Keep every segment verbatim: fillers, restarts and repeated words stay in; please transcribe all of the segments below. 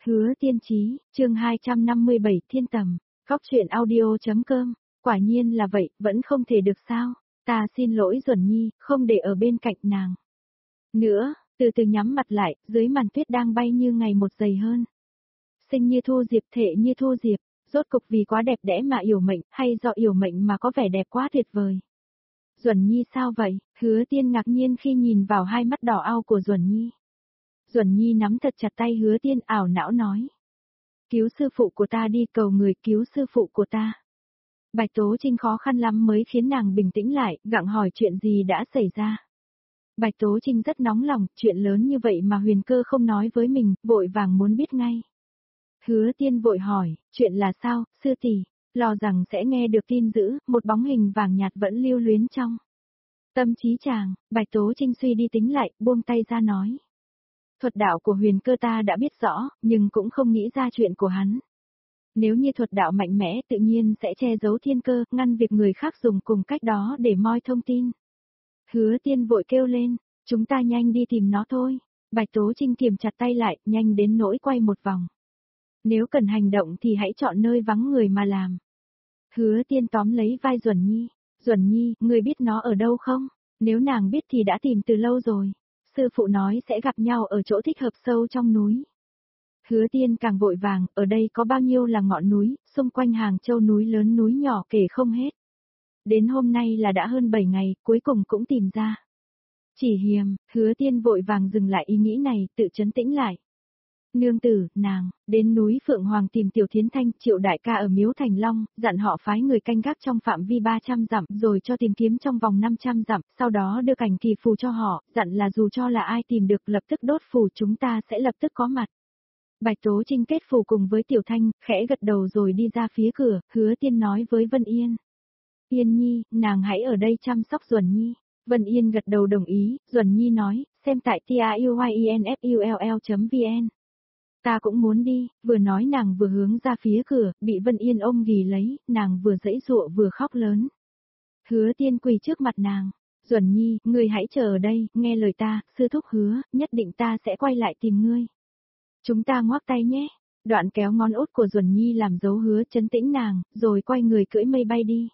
Hứa Tiên Chí, chương hai trăm năm mươi bảy Thiên Tầm, Góc truyện audio.com, quả nhiên là vậy, vẫn không thể được sao, ta xin lỗi Duẩn Nhi, không để ở bên cạnh nàng. Nữa, từ từ nhắm mặt lại, dưới màn tuyết đang bay như ngày một dày hơn. Sinh như thu diệp, thệ như thu diệp, rốt cục vì quá đẹp đẽ mà yểu mệnh, hay do yểu mệnh mà có vẻ đẹp quá tuyệt vời. Duẩn Nhi sao vậy? Hứa Tiên ngạc nhiên khi nhìn vào hai mắt đỏ ao của Duẩn Nhi. Duẩn Nhi nắm thật chặt tay Hứa Tiên, ảo não nói. Cứu sư phụ của ta đi, cầu người cứu sư phụ của ta. Bạch Tố Trinh khó khăn lắm mới khiến nàng bình tĩnh lại, gặng hỏi chuyện gì đã xảy ra. Bạch Tố Trinh rất nóng lòng, chuyện lớn như vậy mà Huyền Cơ không nói với mình, vội vàng muốn biết ngay. Hứa Tiên vội hỏi, chuyện là sao, sư tỷ? Lo rằng sẽ nghe được tin dữ, một bóng hình vàng nhạt vẫn lưu luyến trong tâm trí chàng. Bạch Tố Trinh suy đi tính lại, buông tay ra nói. Thuật đạo của Huyền Cơ ta đã biết rõ, nhưng cũng không nghĩ ra chuyện của hắn. Nếu như thuật đạo mạnh mẽ tự nhiên sẽ che giấu thiên cơ, ngăn việc người khác dùng cùng cách đó để moi thông tin. Hứa Tiên vội kêu lên, chúng ta nhanh đi tìm nó thôi. Bạch Tố Trinh kiềm chặt tay lại, nhanh đến nỗi quay một vòng. Nếu cần hành động thì hãy chọn nơi vắng người mà làm. Hứa Tiên tóm lấy vai Duẩn Nhi. Duẩn Nhi, người biết nó ở đâu không? Nếu nàng biết thì đã tìm từ lâu rồi. Sư phụ nói sẽ gặp nhau ở chỗ thích hợp sâu trong núi. Hứa Tiên càng vội vàng, ở đây có bao nhiêu là ngọn núi, xung quanh Hàng Châu núi lớn núi nhỏ kể không hết. Đến hôm nay là đã hơn bảy ngày, cuối cùng cũng tìm ra. Chỉ hiềm, Hứa Tiên vội vàng dừng lại ý nghĩ này, tự trấn tĩnh lại. Nương tử, nàng, đến núi Phượng Hoàng tìm Tiểu Thiến Thanh, Triệu đại ca ở Miếu Thành Long, dặn họ phái người canh gác trong phạm vi ba trăm dặm, rồi cho tìm kiếm trong vòng năm trăm dặm, sau đó đưa cảnh kỳ phù cho họ, dặn là dù cho là ai tìm được lập tức đốt phù chúng ta sẽ lập tức có mặt. Bạch Tố Trinh kết phù cùng với Tiểu Thanh, khẽ gật đầu rồi đi ra phía cửa, Hứa Tiên nói với Vân Yên. Yên Nhi, nàng hãy ở đây chăm sóc Duẩn Nhi. Vân Yên gật đầu đồng ý, Duẩn Nhi nói, xem tại tiuyinfull chấm vn. Ta cũng muốn đi, vừa nói nàng vừa hướng ra phía cửa, bị Vân Yên ôm ghì lấy, nàng vừa giãy giụa vừa khóc lớn. Hứa Tiên quỳ trước mặt nàng, Duẩn Nhi, ngươi hãy chờ ở đây, nghe lời ta, sư thúc hứa, nhất định ta sẽ quay lại tìm ngươi. Chúng ta ngoắc tay nhé. Đoạn kéo ngón út của Duẩn Nhi làm dấu hứa trấn tĩnh nàng, rồi quay người cưỡi mây bay đi.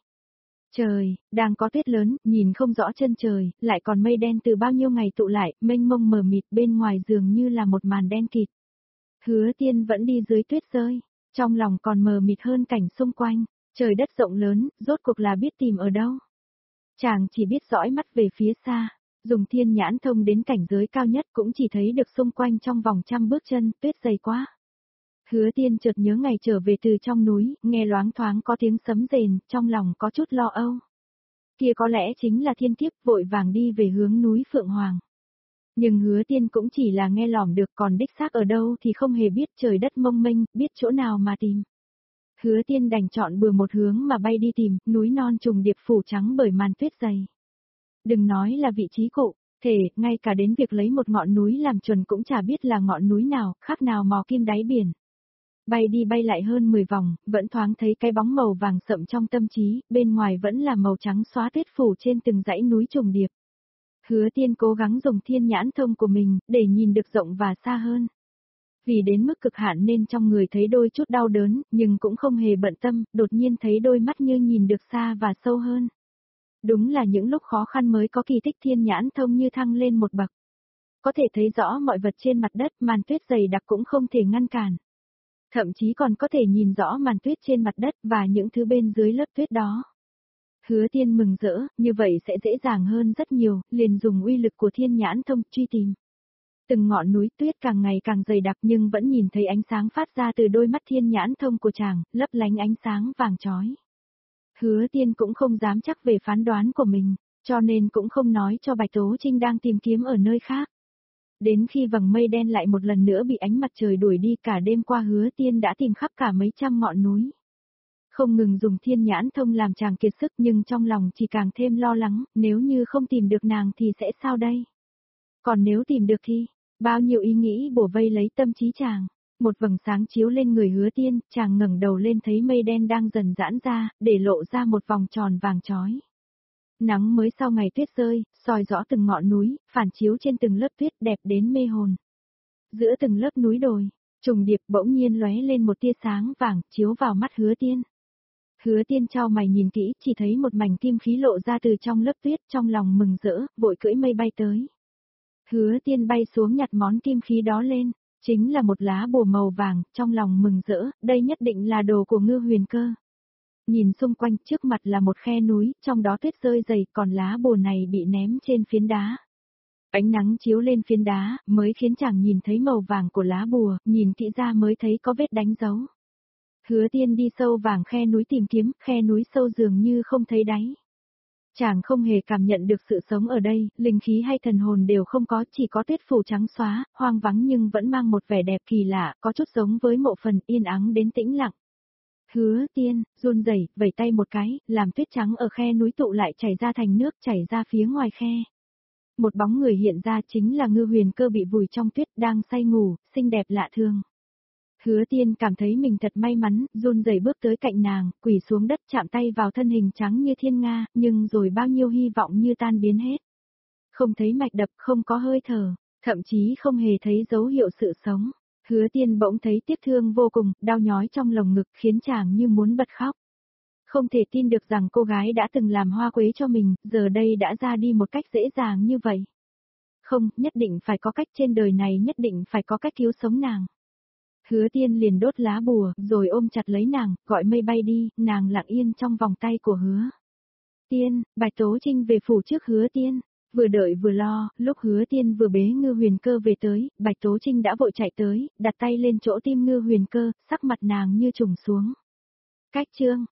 Trời, đang có tuyết lớn, nhìn không rõ chân trời, lại còn mây đen từ bao nhiêu ngày tụ lại, mênh mông mờ mịt bên ngoài dường như là một màn đen kịt. Hứa Tiên vẫn đi dưới tuyết rơi, trong lòng còn mờ mịt hơn cảnh xung quanh, trời đất rộng lớn, rốt cuộc là biết tìm ở đâu. Chàng chỉ biết dõi mắt về phía xa, dùng thiên nhãn thông đến cảnh giới cao nhất cũng chỉ thấy được xung quanh trong vòng trăm bước chân, tuyết dày quá. Hứa Tiên chợt nhớ ngày trở về từ trong núi, nghe loáng thoáng có tiếng sấm rền, trong lòng có chút lo âu. Kia có lẽ chính là thiên kiếp, vội vàng đi về hướng núi Phượng Hoàng. Nhưng Hứa Tiên cũng chỉ là nghe lỏm được, còn đích xác ở đâu thì không hề biết, trời đất mông mênh, biết chỗ nào mà tìm. Hứa Tiên đành chọn bừa một hướng mà bay đi tìm, núi non trùng điệp phủ trắng bởi màn tuyết dày. Đừng nói là vị trí cụ thể, ngay cả đến việc lấy một ngọn núi làm chuẩn cũng chả biết là ngọn núi nào, khác nào mò kim đáy biển. Bay đi bay lại hơn mười vòng, vẫn thoáng thấy cái bóng màu vàng sậm trong tâm trí, bên ngoài vẫn là màu trắng xóa tuyết phủ trên từng dãy núi trùng điệp. Hứa Tiên cố gắng dùng thiên nhãn thông của mình, để nhìn được rộng và xa hơn. Vì đến mức cực hạn nên trong người thấy đôi chút đau đớn, nhưng cũng không hề bận tâm, đột nhiên thấy đôi mắt như nhìn được xa và sâu hơn. Đúng là những lúc khó khăn mới có kỳ tích thiên nhãn thông như thăng lên một bậc. Có thể thấy rõ mọi vật trên mặt đất, màn tuyết dày đặc cũng không thể ngăn cản. Thậm chí còn có thể nhìn rõ màn tuyết trên mặt đất và những thứ bên dưới lớp tuyết đó. Hứa Tiên mừng rỡ, như vậy sẽ dễ dàng hơn rất nhiều, liền dùng uy lực của thiên nhãn thông truy tìm. Từng ngọn núi tuyết càng ngày càng dày đặc nhưng vẫn nhìn thấy ánh sáng phát ra từ đôi mắt thiên nhãn thông của chàng, lấp lánh ánh sáng vàng chói. Hứa Tiên cũng không dám chắc về phán đoán của mình, cho nên cũng không nói cho Bạch Tố Trinh đang tìm kiếm ở nơi khác. Đến khi vầng mây đen lại một lần nữa bị ánh mặt trời đuổi đi, cả đêm qua Hứa Tiên đã tìm khắp cả mấy trăm ngọn núi. Không ngừng dùng thiên nhãn thông làm chàng kiệt sức, nhưng trong lòng chỉ càng thêm lo lắng, nếu như không tìm được nàng thì sẽ sao đây? Còn nếu tìm được thì, bao nhiêu ý nghĩ bủa vây lấy tâm trí chàng. Một vầng sáng chiếu lên người Hứa Tiên, chàng ngẩng đầu lên thấy mây đen đang dần giãn ra, để lộ ra một vòng tròn vàng chói. Nắng mới sau ngày tuyết rơi, soi rõ từng ngọn núi, phản chiếu trên từng lớp tuyết đẹp đến mê hồn. Giữa từng lớp núi đồi, Trùng điệp bỗng nhiên lóe lên một tia sáng vàng, chiếu vào mắt Hứa Tiên. Hứa Tiên chau mày nhìn kỹ, chỉ thấy một mảnh kim khí lộ ra từ trong lớp tuyết, trong lòng mừng rỡ, vội cưỡi mây bay tới. Hứa Tiên bay xuống nhặt món kim khí đó lên, chính là một lá bùa màu vàng, trong lòng mừng rỡ, đây nhất định là đồ của Ngư Huyền Cơ. Nhìn xung quanh, trước mặt là một khe núi, trong đó tuyết rơi dày, còn lá bùa này bị ném trên phiến đá. Ánh nắng chiếu lên phiến đá, mới khiến chàng nhìn thấy màu vàng của lá bùa, nhìn kỹ ra mới thấy có vết đánh dấu. Hứa Tiên đi sâu vàng khe núi tìm kiếm, khe núi sâu dường như không thấy đáy. Chàng không hề cảm nhận được sự sống ở đây, linh khí hay thần hồn đều không có, chỉ có tuyết phủ trắng xóa, hoang vắng nhưng vẫn mang một vẻ đẹp kỳ lạ, có chút giống với mộ phần yên ắng đến tĩnh lặng. Hứa Tiên, run rẩy, vẩy tay một cái, làm tuyết trắng ở khe núi tụ lại chảy ra thành nước chảy ra phía ngoài khe. Một bóng người hiện ra chính là Ngư Huyền Cơ bị vùi trong tuyết đang say ngủ, xinh đẹp lạ thường. Hứa Tiên cảm thấy mình thật may mắn, run rẩy bước tới cạnh nàng, quỳ xuống đất chạm tay vào thân hình trắng như thiên nga, nhưng rồi bao nhiêu hy vọng như tan biến hết. Không thấy mạch đập, không có hơi thở, thậm chí không hề thấy dấu hiệu sự sống. Hứa Tiên bỗng thấy tiếc thương vô cùng, đau nhói trong lồng ngực khiến chàng như muốn bật khóc. Không thể tin được rằng cô gái đã từng làm hoa quế cho mình, giờ đây đã ra đi một cách dễ dàng như vậy. Không, nhất định phải có cách trên đời này, nhất định phải có cách cứu sống nàng. Hứa Tiên liền đốt lá bùa, rồi ôm chặt lấy nàng, gọi mây bay đi, nàng lặng yên trong vòng tay của Hứa Tiên. Bạch Tố Trinh về phủ trước Hứa Tiên, vừa đợi vừa lo, lúc Hứa Tiên vừa bế Ngư Huyền Cơ về tới, Bạch Tố Trinh đã vội chạy tới, đặt tay lên chỗ tim Ngư Huyền Cơ, sắc mặt nàng như trùng xuống. Cách chương